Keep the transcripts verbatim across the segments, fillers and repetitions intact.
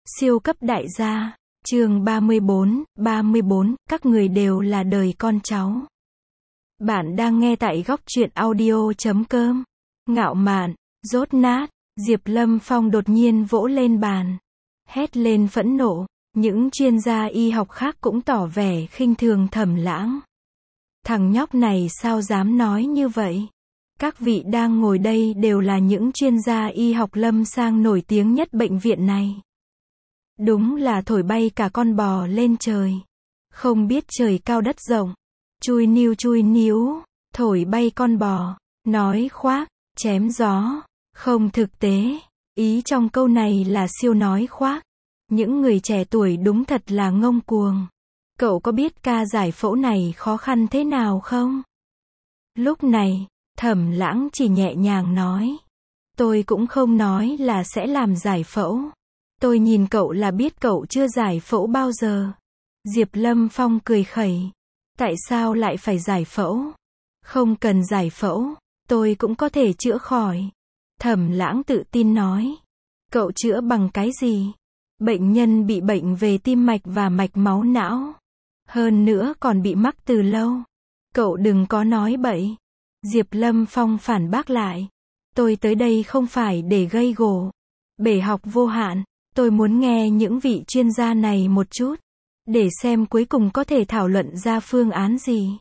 Siêu cấp đại gia, chương ba mươi bốn, ba mươi bốn, các người đều là đời con cháu. Bạn đang nghe tại góc truyện audio chấm com. Ngạo mạn, dốt nát, Diệp Lâm Phong đột nhiên vỗ lên bàn, hét lên phẫn nộ. Những chuyên gia y học khác cũng tỏ vẻ khinh thường Thẩm Lãng. Thằng nhóc này sao dám nói như vậy? Các vị đang ngồi đây đều là những chuyên gia y học lâm sàng nổi tiếng nhất bệnh viện này. Đúng là thổi bay cả con bò lên trời. Không biết trời cao đất rộng. Chui níu chui níu, thổi bay con bò, nói khoác, chém gió, không thực tế. Ý trong câu này là siêu nói khoác. Những người trẻ tuổi đúng thật là ngông cuồng. Cậu có biết ca giải phẫu này khó khăn thế nào không? Lúc này, Thẩm Lãng chỉ nhẹ nhàng nói. Tôi cũng không nói là sẽ làm giải phẫu. Tôi nhìn cậu là biết cậu chưa giải phẫu bao giờ. Diệp Lâm Phong cười khẩy. Tại sao lại phải giải phẫu? Không cần giải phẫu, tôi cũng có thể chữa khỏi. Thẩm Lãng tự tin nói. Cậu chữa bằng cái gì? Bệnh nhân bị bệnh về tim mạch và mạch máu não. Hơn nữa còn bị mắc từ lâu. Cậu đừng có nói bậy. Diệp Lâm Phong phản bác lại. Tôi tới đây không phải để gây gổ. Bể học vô hạn. Tôi muốn nghe những vị chuyên gia này một chút. Để xem cuối cùng có thể thảo luận ra phương án gì.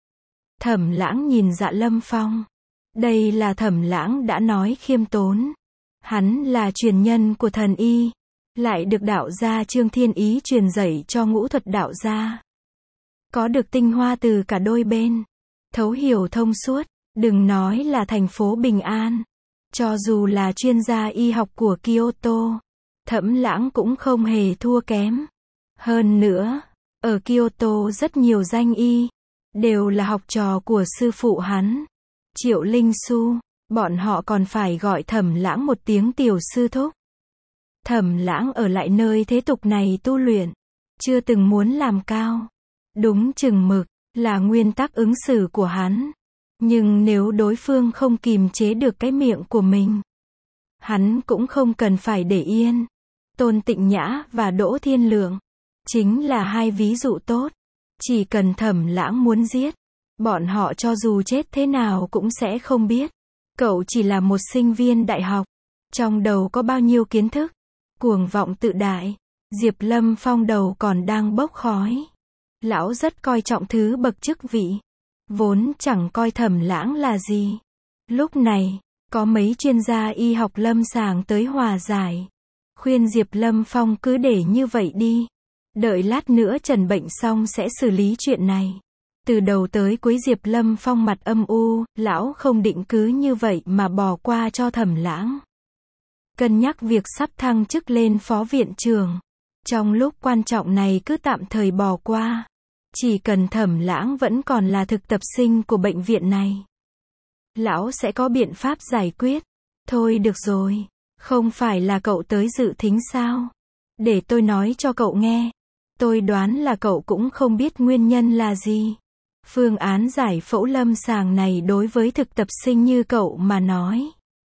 Thẩm Lãng nhìn Dạ Lâm Phong. Đây là Thẩm Lãng đã nói khiêm tốn. Hắn là truyền nhân của thần y. Lại được đạo gia Trương Thiên Ý truyền dạy cho ngũ thuật đạo gia. Có được tinh hoa từ cả đôi bên. Thấu hiểu thông suốt. Đừng nói là thành phố Bình An. Cho dù là chuyên gia y học của Kyoto, Thẩm Lãng cũng không hề thua kém. Hơn nữa, ở Kyoto rất nhiều danh y, đều là học trò của sư phụ hắn, Triệu Linh Su. Bọn họ còn phải gọi Thẩm Lãng một tiếng tiểu sư thúc. Thẩm Lãng ở lại nơi thế tục này tu luyện, chưa từng muốn làm cao. Đúng chừng mực, là nguyên tắc ứng xử của hắn. Nhưng nếu đối phương không kìm chế được cái miệng của mình, hắn cũng không cần phải để yên. Tôn Tịnh Nhã và Đỗ Thiên Lượng chính là hai ví dụ tốt. Chỉ cần Thẩm Lãng muốn giết, bọn họ cho dù chết thế nào cũng sẽ không biết. Cậu chỉ là một sinh viên đại học, trong đầu có bao nhiêu kiến thức, cuồng vọng tự đại. Diệp Lâm Phong đầu còn đang bốc khói. Lão rất coi trọng thứ bậc chức vị, vốn chẳng coi Thẩm Lãng là gì. Lúc này, có mấy chuyên gia y học lâm sàng tới hòa giải. Khuyên Diệp Lâm Phong cứ để như vậy đi. Đợi lát nữa trần bệnh xong sẽ xử lý chuyện này. Từ đầu tới cuối Diệp Lâm Phong mặt âm u, lão không định cứ như vậy mà bỏ qua cho Thẩm Lãng. Cân nhắc việc sắp thăng chức lên phó viện trưởng. Trong lúc quan trọng này cứ tạm thời bỏ qua. Chỉ cần Thẩm Lãng vẫn còn là thực tập sinh của bệnh viện này, lão sẽ có biện pháp giải quyết. Thôi được rồi, không phải là cậu tới dự thính sao? Để tôi nói cho cậu nghe. Tôi đoán là cậu cũng không biết nguyên nhân là gì. Phương án giải phẫu lâm sàng này đối với thực tập sinh như cậu mà nói,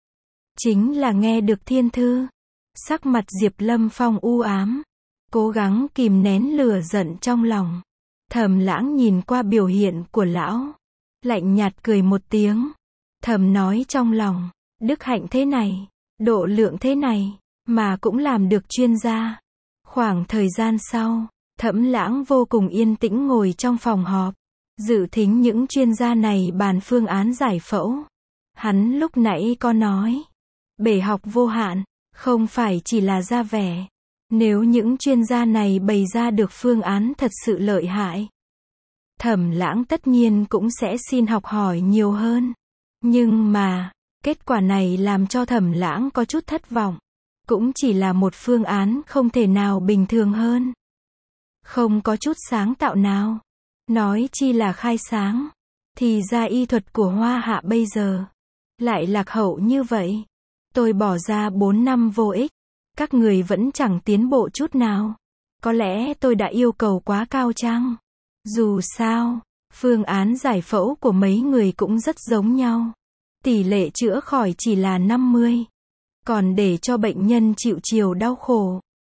chính là nghe được thiên thư. Sắc mặt Diệp Lâm Phong u ám, cố gắng kìm nén lửa giận trong lòng. Thẩm Lãng nhìn qua biểu hiện của lão, lạnh nhạt cười một tiếng. Thầm nói trong lòng, đức hạnh thế này, độ lượng thế này, mà cũng làm được chuyên gia. Khoảng thời gian sau, Thẩm Lãng vô cùng yên tĩnh ngồi trong phòng họp, dự thính những chuyên gia này bàn phương án giải phẫu. Hắn lúc nãy có nói, bể học vô hạn, không phải chỉ là ra vẻ. Nếu những chuyên gia này bày ra được phương án thật sự lợi hại, Thẩm Lãng tất nhiên cũng sẽ xin học hỏi nhiều hơn. Nhưng mà, kết quả này làm cho Thẩm Lãng có chút thất vọng. Cũng chỉ là một phương án không thể nào bình thường hơn. Không có chút sáng tạo nào. Nói chi là khai sáng. Thì ra y thuật của Hoa Hạ bây giờ lại lạc hậu như vậy. Tôi bỏ ra bốn năm vô ích. Các người vẫn chẳng tiến bộ chút nào. Có lẽ tôi đã yêu cầu quá cao chăng? Dù sao, phương án giải phẫu của mấy người cũng rất giống nhau. Tỷ lệ chữa khỏi chỉ là năm mươi. Còn để cho bệnh nhân chịu chiều đau khổ,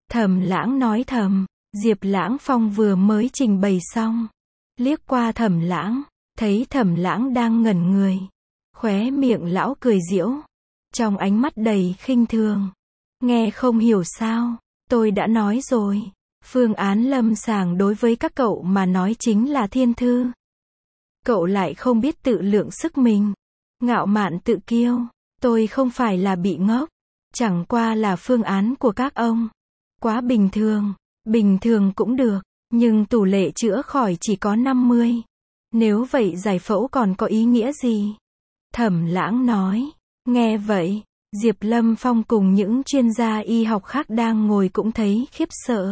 Thẩm Lãng nói thầm. Diệp Lãng Phong vừa mới trình bày xong. Liếc qua Thẩm Lãng, thấy Thẩm Lãng đang ngẩn người. Khóe miệng lão cười giễu. Trong ánh mắt đầy khinh thường. Nghe không hiểu sao, tôi đã nói rồi. Phương án lâm sàng đối với các cậu mà nói chính là thiên thư. Cậu lại không biết tự lượng sức mình. Ngạo mạn tự kiêu. Tôi không phải là bị ngốc. Chẳng qua là phương án của các ông. Quá bình thường. Bình thường cũng được. Nhưng tỷ lệ chữa khỏi chỉ có năm mươi. Nếu vậy giải phẫu còn có ý nghĩa gì? Thẩm Lãng nói. Nghe vậy, Diệp Lâm Phong cùng những chuyên gia y học khác đang ngồi cũng thấy khiếp sợ.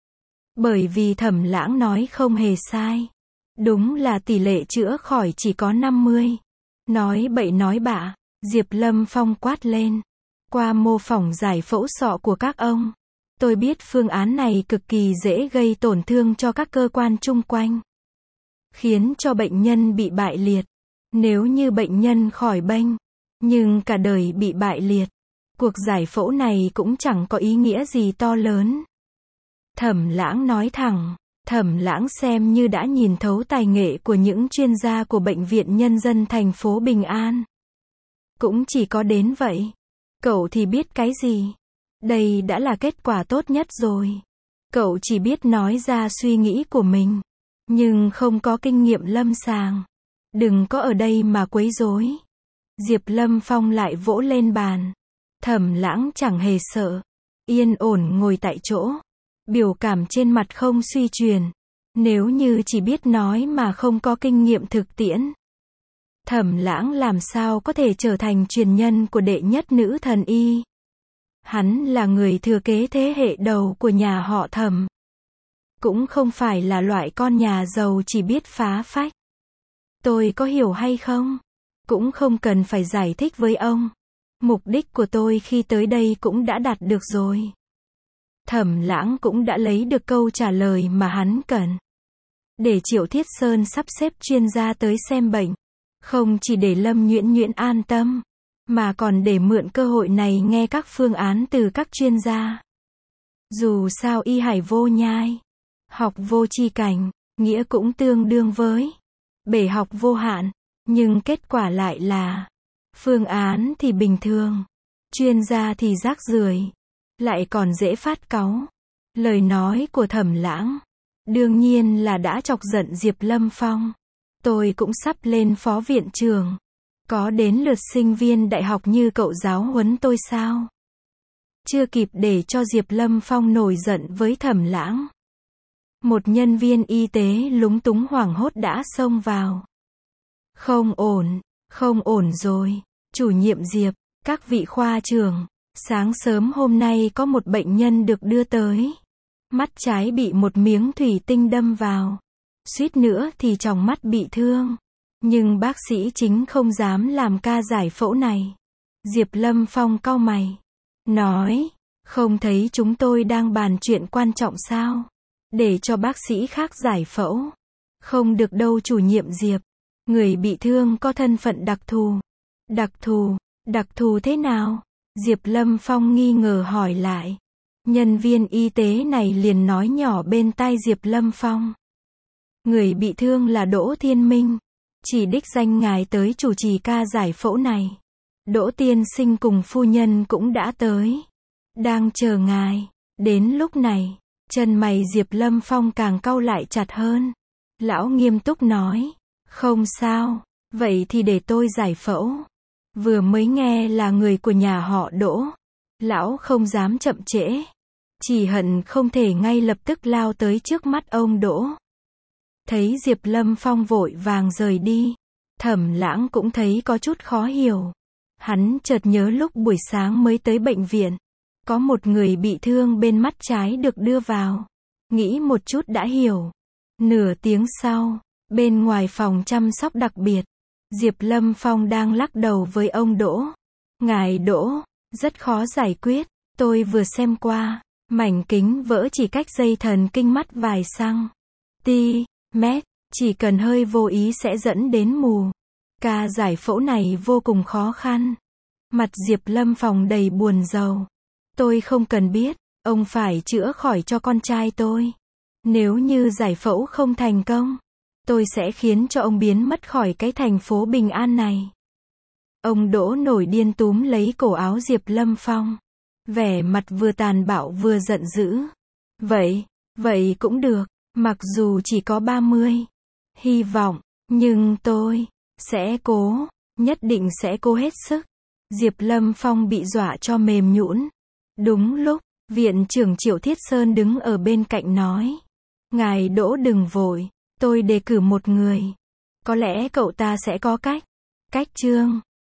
Bởi vì Thẩm Lãng nói không hề sai. Đúng là tỷ lệ chữa khỏi chỉ có năm mươi. Nói bậy nói bạ, Diệp Lâm Phong quát lên. Qua mô phỏng giải phẫu sọ của các ông, tôi biết phương án này cực kỳ dễ gây tổn thương cho các cơ quan chung quanh. Khiến cho bệnh nhân bị bại liệt. Nếu như bệnh nhân khỏi bệnh, nhưng cả đời bị bại liệt, cuộc giải phẫu này cũng chẳng có ý nghĩa gì to lớn. Thẩm Lãng nói thẳng. Thẩm Lãng xem như đã nhìn thấu tài nghệ của những chuyên gia của Bệnh viện Nhân dân thành phố Bình An. Cũng chỉ có đến vậy. Cậu thì biết cái gì? Đây đã là kết quả tốt nhất rồi. Cậu chỉ biết nói ra suy nghĩ của mình, nhưng không có kinh nghiệm lâm sàng. Đừng có ở đây mà quấy rối. Diệp Lâm Phong lại vỗ lên bàn. Thẩm Lãng chẳng hề sợ. Yên ổn ngồi tại chỗ. Biểu cảm trên mặt không suy chuyển. Nếu như chỉ biết nói mà không có kinh nghiệm thực tiễn, Thẩm Lãng làm sao có thể trở thành truyền nhân của đệ nhất nữ thần y. Hắn là người thừa kế thế hệ đầu của nhà họ Thẩm. Cũng không phải là loại con nhà giàu chỉ biết phá phách. Tôi có hiểu hay không? Cũng không cần phải giải thích với ông. Mục đích của tôi khi tới đây cũng đã đạt được rồi. Thẩm Lãng cũng đã lấy được câu trả lời mà hắn cần. Để Triệu Thiết Sơn sắp xếp chuyên gia tới xem bệnh. Không chỉ để Lâm Nhuyễn Nhuyễn an tâm, mà còn để mượn cơ hội này nghe các phương án từ các chuyên gia. Dù sao y hải vô nhai, học vô chi cảnh, nghĩa cũng tương đương với bể học vô hạn, nhưng kết quả lại là phương án thì bình thường, chuyên gia thì rác rưởi, lại còn dễ phát cáu. Lời nói của Thẩm Lãng đương nhiên là đã chọc giận Diệp Lâm Phong. Tôi cũng sắp lên phó viện trưởng. Có đến lượt sinh viên đại học như cậu giáo huấn tôi sao? Chưa kịp để cho Diệp Lâm Phong nổi giận với Thẩm Lãng. Một nhân viên y tế lúng túng hoảng hốt đã xông vào. Không ổn, không ổn rồi. Chủ nhiệm Diệp, các vị khoa trưởng, sáng sớm hôm nay có một bệnh nhân được đưa tới. Mắt trái bị một miếng thủy tinh đâm vào. Suýt nữa thì tròng mắt bị thương. Nhưng bác sĩ chính không dám làm ca giải phẫu này. Diệp Lâm Phong cau mày. Nói, không thấy chúng tôi đang bàn chuyện quan trọng sao? Để cho bác sĩ khác giải phẫu. Không được đâu chủ nhiệm Diệp. Người bị thương có thân phận đặc thù. Đặc thù, đặc thù thế nào? Diệp Lâm Phong nghi ngờ hỏi lại. Nhân viên y tế này liền nói nhỏ bên tai Diệp Lâm Phong. Người bị thương là Đỗ Thiên Minh. Chỉ đích danh ngài tới chủ trì ca giải phẫu này. Đỗ tiên sinh cùng phu nhân cũng đã tới. Đang chờ ngài. Đến lúc này, chân mày Diệp Lâm Phong càng cau lại chặt hơn. Lão nghiêm túc nói. Không sao, vậy thì để tôi giải phẫu. Vừa mới nghe là người của nhà họ Đỗ. Lão không dám chậm trễ. Chỉ hận không thể ngay lập tức lao tới trước mắt ông Đỗ. Thấy Diệp Lâm Phong vội vàng rời đi. Thẩm Lãng cũng thấy có chút khó hiểu. Hắn chợt nhớ lúc buổi sáng mới tới bệnh viện. Có một người bị thương bên mắt trái được đưa vào. Nghĩ một chút đã hiểu. Nửa tiếng sau, bên ngoài phòng chăm sóc đặc biệt, Diệp Lâm Phong đang lắc đầu với ông Đỗ. Ngài Đỗ, rất khó giải quyết. Tôi vừa xem qua, mảnh kính vỡ chỉ cách dây thần kinh mắt vài xăng ti mét, chỉ cần hơi vô ý sẽ dẫn đến mù. Ca giải phẫu này vô cùng khó khăn. Mặt Diệp Lâm Phong đầy buồn rầu. Tôi không cần biết, Ông phải chữa khỏi cho con trai tôi. Nếu như giải phẫu không thành công, tôi sẽ khiến cho ông biến mất khỏi cái thành phố bình an này. Ông Đỗ nổi điên túm lấy cổ áo Diệp Lâm Phong. Vẻ mặt vừa tàn bạo vừa giận dữ. Vậy, vậy cũng được, mặc dù chỉ có ba mươi. Hy vọng, nhưng tôi sẽ cố, nhất định sẽ cố hết sức. Diệp Lâm Phong bị dọa cho mềm nhũn. Đúng lúc, viện trưởng Triệu Thiết Sơn đứng ở bên cạnh nói. Ngài Đỗ đừng vội, tôi đề cử một người. Có lẽ cậu ta sẽ có cách. Cách Trương